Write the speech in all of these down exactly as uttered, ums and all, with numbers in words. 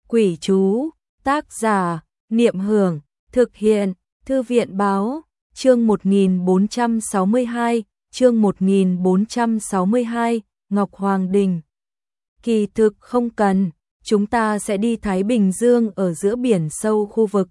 Quỷ chú, tác giả, Niệm Hưởng, thực hiện, Thư viện Báo, chương một nghìn bốn trăm sáu mươi hai, chương một nghìn bốn trăm sáu mươi hai, Ngọc Hoàng Đình. Kỳ thực không cần, chúng ta sẽ đi Thái Bình Dương ở giữa biển sâu khu vực.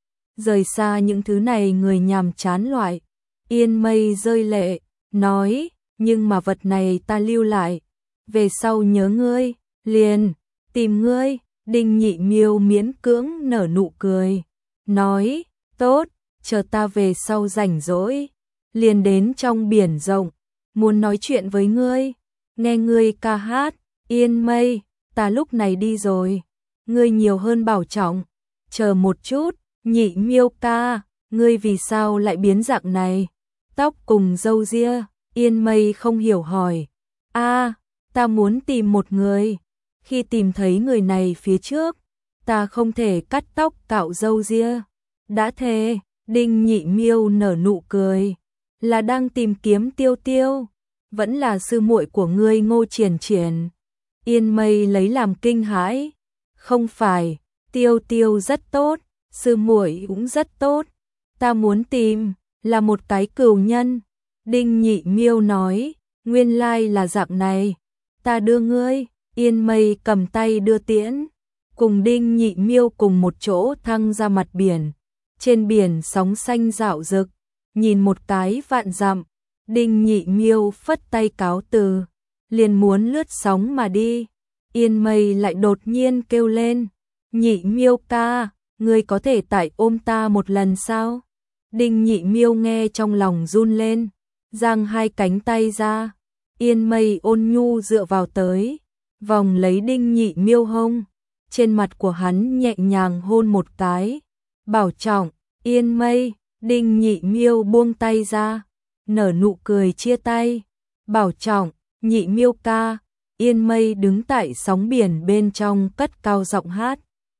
Rời xa những thứ này người nhàm chán loại. Yên Mây rơi lệ, nói, nhưng mà vật này ta lưu lại. Về sau nhớ ngươi, liền, tìm ngươi. Đinh Nhị Miêu miễn cưỡng nở nụ cười, nói, tốt, chờ ta về sau rảnh rỗi, liền đến trong biển rộng, muốn nói chuyện với ngươi, nghe ngươi ca hát. Yên Mây, ta lúc này đi rồi, ngươi nhiều hơn bảo trọng, chờ một chút. Nhị Miêu ca, ngươi vì sao lại biến dạng này, tóc cùng râu ria? Yên Mây không hiểu hỏi, a, ta muốn tìm một người. Khi tìm thấy người này phía trước, ta không thể cắt tóc cạo râu ria. Đã thế, Đinh Nhị Miêu nở nụ cười, là đang tìm kiếm Tiêu Tiêu, vẫn là sư muội của ngươi Ngô Triển Triển. Yên Mây lấy làm kinh hãi, không phải, Tiêu Tiêu rất tốt, sư muội cũng rất tốt, ta muốn tìm là một cái cừu nhân. Đinh Nhị Miêu nói, nguyên lai là dạng này, ta đưa ngươi. Yên Mây cầm tay đưa tiễn, cùng Đinh Nhị Miêu cùng một chỗ thăng ra mặt biển. Trên biển sóng xanh rạo rực, nhìn một cái vạn dặm. Đinh Nhị Miêu phất tay cáo từ, liền muốn lướt sóng mà đi. Yên Mây lại đột nhiên kêu lên, Nhị Miêu ca, ngươi có thể tại ôm ta một lần sao? Đinh Nhị Miêu nghe trong lòng run lên, giang hai cánh tay ra. Yên Mây ôn nhu dựa vào tới, vòng lấy Đinh Nhị Miêu hông, trên mặt của hắn nhẹ nhàng hôn một cái. Bảo trọng, Yên Mây. Đinh Nhị Miêu buông tay ra, nở nụ cười chia tay. Bảo trọng, Nhị Miêu ca. Yên Mây đứng tại sóng biển bên trong cất cao giọng hát,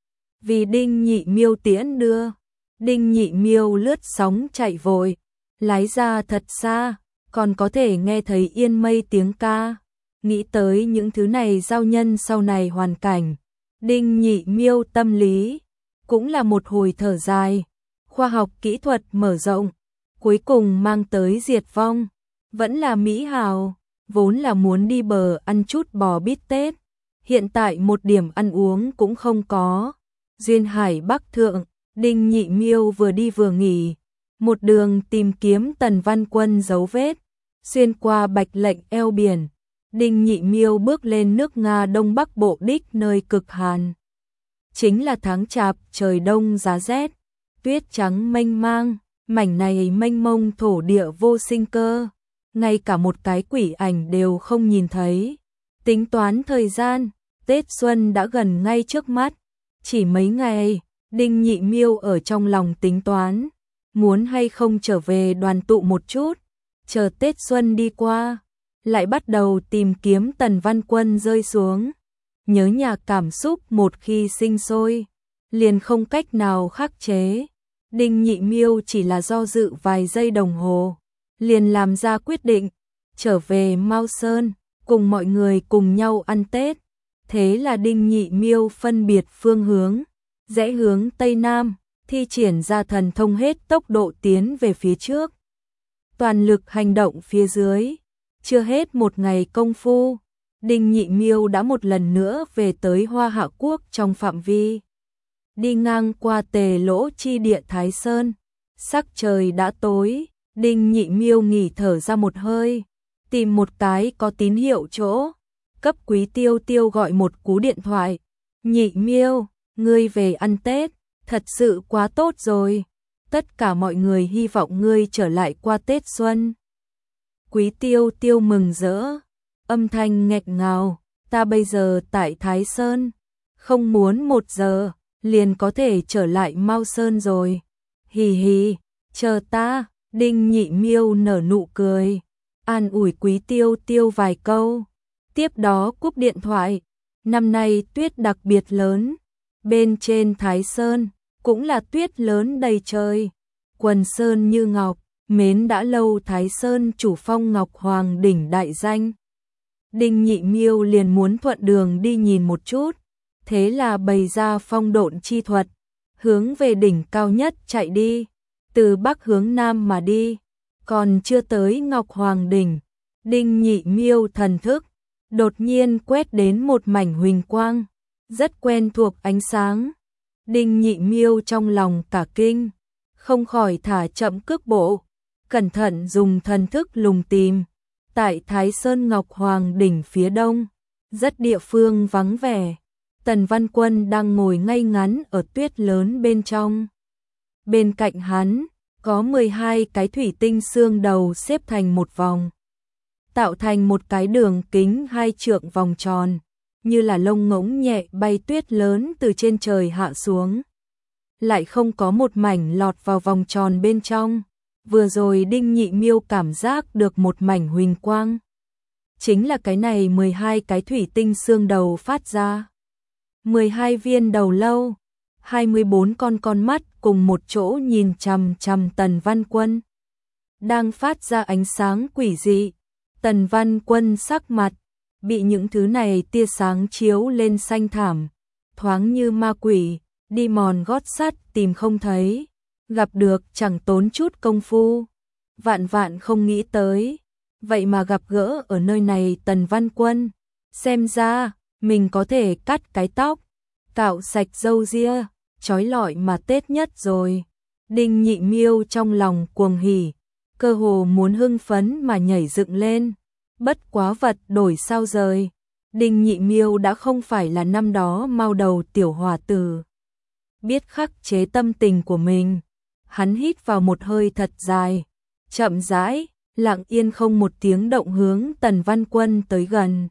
vì Đinh Nhị Miêu tiễn đưa. Đinh Nhị Miêu lướt sóng chạy vội, lái ra thật xa, còn có thể nghe thấy Yên Mây tiếng ca. Nghĩ tới những thứ này giao nhân sau này hoàn cảnh, Đinh Nhị Miêu tâm lý cũng là một hồi thở dài. Khoa học kỹ thuật mở rộng, cuối cùng mang tới diệt vong, vẫn là mỹ hào. Vốn là muốn đi bờ ăn chút bò bít tết, hiện tại một điểm ăn uống cũng không có. Duyên hải Bắc Thượng, Đinh Nhị Miêu vừa đi vừa nghỉ, một đường tìm kiếm Tần Văn Quân dấu vết, xuyên qua Bạch Lệnh eo biển. Đinh Nhị Miêu bước lên nước Nga Đông Bắc Bộ đích nơi cực hàn. Chính là tháng Chạp, trời đông giá rét, tuyết trắng mênh mang, mảnh này mênh mông thổ địa vô sinh cơ, ngay cả một cái quỷ ảnh đều không nhìn thấy. Tính toán thời gian, Tết Xuân đã gần ngay trước mắt, chỉ mấy ngày. Đinh Nhị Miêu ở trong lòng tính toán, muốn hay không trở về đoàn tụ một chút, chờ Tết Xuân đi qua, lại bắt đầu tìm kiếm Tần Văn Quân rơi xuống. Nhớ nhà cảm xúc một khi sinh sôi, liền không cách nào khắc chế. Đinh Nhị Miêu chỉ là do dự vài giây đồng hồ, liền làm ra quyết định, trở về Mao Sơn, cùng mọi người cùng nhau ăn Tết. Thế là Đinh Nhị Miêu phân biệt phương hướng, rẽ hướng Tây Nam, thi triển ra thần thông hết tốc độ tiến về phía trước. Toàn lực hành động phía dưới, chưa hết một ngày công phu, Đinh Nhị Miêu đã một lần nữa về tới Hoa Hạ Quốc trong phạm vi. Đi ngang qua Tề Lỗ chi địa Thái Sơn, sắc trời đã tối, Đinh Nhị Miêu nghỉ thở ra một hơi, tìm một cái có tín hiệu chỗ, cấp Quý Tiêu Tiêu gọi một cú điện thoại. Nhị Miêu, ngươi về ăn Tết, thật sự quá tốt rồi, tất cả mọi người hy vọng ngươi trở lại qua Tết Xuân. Quý Tiêu Tiêu mừng rỡ, âm thanh nghẹt ngào, ta bây giờ tại Thái Sơn, không muốn một giờ, liền có thể trở lại Mao Sơn rồi. Hì hì, chờ ta. Đinh Nhị Miêu nở nụ cười, an ủi Quý Tiêu Tiêu vài câu, tiếp đó cúp điện thoại. Năm nay tuyết đặc biệt lớn, bên trên Thái Sơn cũng là tuyết lớn đầy trời, quần sơn như ngọc, mến đã lâu Thái Sơn chủ phong Ngọc Hoàng đỉnh đại danh. Đinh Nhị Miêu liền muốn thuận đường đi nhìn một chút, thế là bày ra phong độn chi thuật, hướng về đỉnh cao nhất chạy đi, từ bắc hướng nam mà đi, còn chưa tới Ngọc Hoàng đỉnh, Đinh Nhị Miêu thần thức đột nhiên quét đến một mảnh huỳnh quang, rất quen thuộc ánh sáng. Đinh Nhị Miêu trong lòng cả kinh, không khỏi thả chậm cước bộ, cẩn thận dùng thần thức lùng tìm. Tại Thái Sơn Ngọc Hoàng đỉnh phía đông, rất địa phương vắng vẻ, Tần Văn Quân đang ngồi ngay ngắn ở tuyết lớn bên trong. Bên cạnh hắn, có mười hai cái thủy tinh xương đầu xếp thành một vòng, tạo thành một cái đường kính hai trượng vòng tròn, như là lông ngỗng nhẹ bay tuyết lớn từ trên trời hạ xuống. Lại không có một mảnh lọt vào vòng tròn bên trong. Vừa rồi Đinh Nhị Miêu cảm giác được một mảnh huỳnh quang. Chính là cái này mười hai cái thủy tinh xương đầu phát ra. mười hai viên đầu lâu, hai mươi bốn con con mắt cùng một chỗ nhìn chằm chằm Tần Văn Quân. Đang phát ra ánh sáng quỷ dị. Tần Văn Quân sắc mặt, bị những thứ này tia sáng chiếu lên xanh thảm, thoáng như ma quỷ, đi mòn gót sắt tìm không thấy, gặp được chẳng tốn chút công phu. Vạn vạn không nghĩ tới, vậy mà gặp gỡ ở nơi này Tần Văn Quân, xem ra mình có thể cắt cái tóc, cạo sạch râu ria, trói lọi mà tết nhất rồi. Đinh Nhị Miêu trong lòng cuồng hỉ, cơ hồ muốn hưng phấn mà nhảy dựng lên. Bất quá vật đổi sao rời, Đinh Nhị Miêu đã không phải là năm đó mao đầu tiểu hòa tử. Biết khắc chế tâm tình của mình, hắn hít vào một hơi thật dài, chậm rãi, lặng yên không một tiếng động hướng Tần Văn Quân tới gần.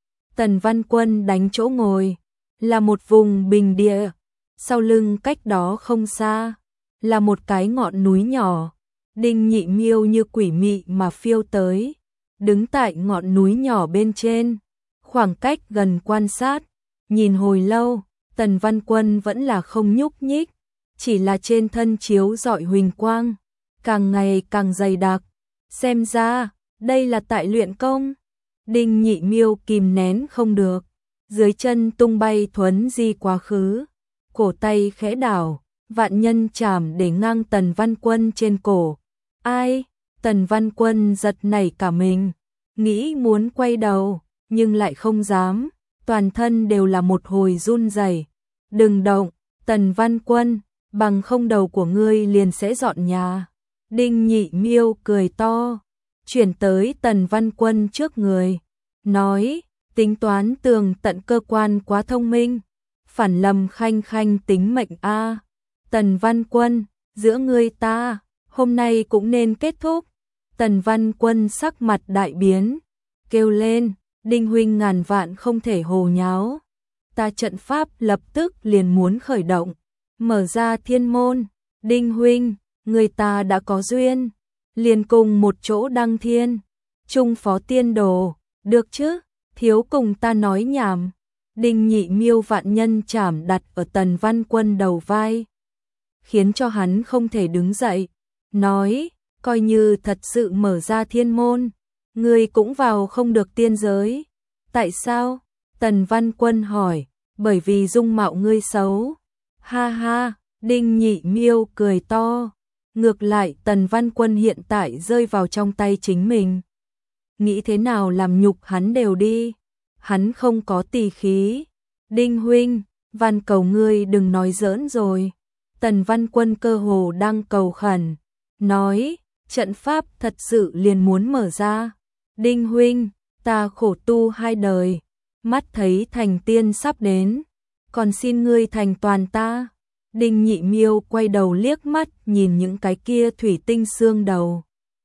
Tần Văn Quân đánh chỗ ngồi, là một vùng bình địa, sau lưng cách đó không xa, là một cái ngọn núi nhỏ. Đinh Nhị Miêu như quỷ mị mà phiêu tới, đứng tại ngọn núi nhỏ bên trên, khoảng cách gần quan sát, nhìn hồi lâu, Tần Văn Quân vẫn là không nhúc nhích, chỉ là trên thân chiếu rọi huỳnh quang, càng ngày càng dày đặc, xem ra, đây là tại luyện công. Đinh Nhị Miêu kìm nén không được, dưới chân tung bay thuấn di quá khứ, cổ tay khẽ đảo, vạn nhân chảm để ngang Tần Văn Quân trên cổ. Ai? Tần Văn Quân giật nảy cả mình, nghĩ muốn quay đầu, nhưng lại không dám, toàn thân đều là một hồi run rẩy. Đừng động, Tần Văn Quân, bằng không đầu của ngươi liền sẽ dọn nhà. Đinh Nhị Miêu cười to, chuyển tới Tần Văn Quân trước người, nói, tính toán tường tận cơ quan quá thông minh, phản lầm khanh khanh tính mệnh a. Tần Văn Quân, giữa ngươi ta, hôm nay cũng nên kết thúc. Tần Văn Quân sắc mặt đại biến, kêu lên, Đinh huynh ngàn vạn không thể hồ nháo. Ta trận pháp lập tức liền muốn khởi động, mở ra thiên môn. Đinh huynh, người ta đã có duyên, liền cùng một chỗ đăng thiên, chung phó tiên đồ, được chứ, thiếu cùng ta nói nhảm. Đinh Nhị Miêu vạn nhân chảm đặt ở Tần Văn Quân đầu vai, khiến cho hắn không thể đứng dậy, nói, coi như thật sự mở ra thiên môn, ngươi cũng vào không được tiên giới. Tại sao? Tần Văn Quân hỏi, bởi vì dung mạo ngươi xấu. Ha ha, Đinh Nhị Miêu cười to, ngược lại Tần Văn Quân hiện tại rơi vào trong tay chính mình. Nghĩ thế nào làm nhục hắn đều đi, hắn không có tỳ khí. Đinh huynh, van cầu ngươi đừng nói giỡn rồi. Tần Văn Quân cơ hồ đang cầu khẩn, nói, trận pháp thật sự liền muốn mở ra. Đinh huynh, ta khổ tu hai đời, mắt thấy thành tiên sắp đến, còn xin ngươi thành toàn ta. Đinh Nhị Miêu quay đầu liếc mắt nhìn những cái kia thủy tinh xương đầu,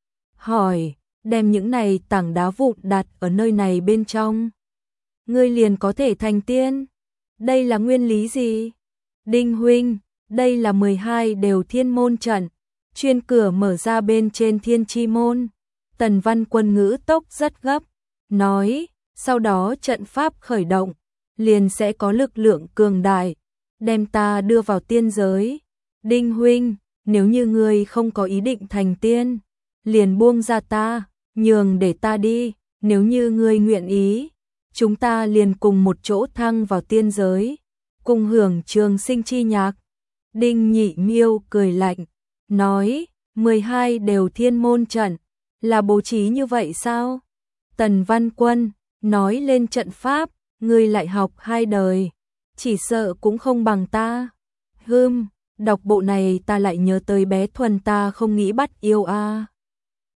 hỏi, đem những này tảng đá vụn đặt ở nơi này bên trong, ngươi liền có thể thành tiên. Đây là nguyên lý gì? Đinh huynh, đây là mười hai đều thiên môn trận, chuyên cửa mở ra bên trên thiên chi môn. Tần Văn Quân ngữ tốc rất gấp, nói, sau đó trận pháp khởi động, liền sẽ có lực lượng cường đại, đem ta đưa vào tiên giới. Đinh huynh, nếu như ngươi không có ý định thành tiên, liền buông ra ta, nhường để ta đi, nếu như ngươi nguyện ý, chúng ta liền cùng một chỗ thăng vào tiên giới. cùng hưởng trường sinh chi nhạc. Đinh Nhị Miêu cười lạnh, nói, mười hai đều thiên môn trận, là bố trí như vậy sao? Tần Văn Quân, nói lên trận pháp, ngươi lại học hai đời, chỉ sợ cũng không bằng ta. Hừm, đọc bộ này ta lại nhớ tới bé Thuần ta không nghĩ bắt yêu a.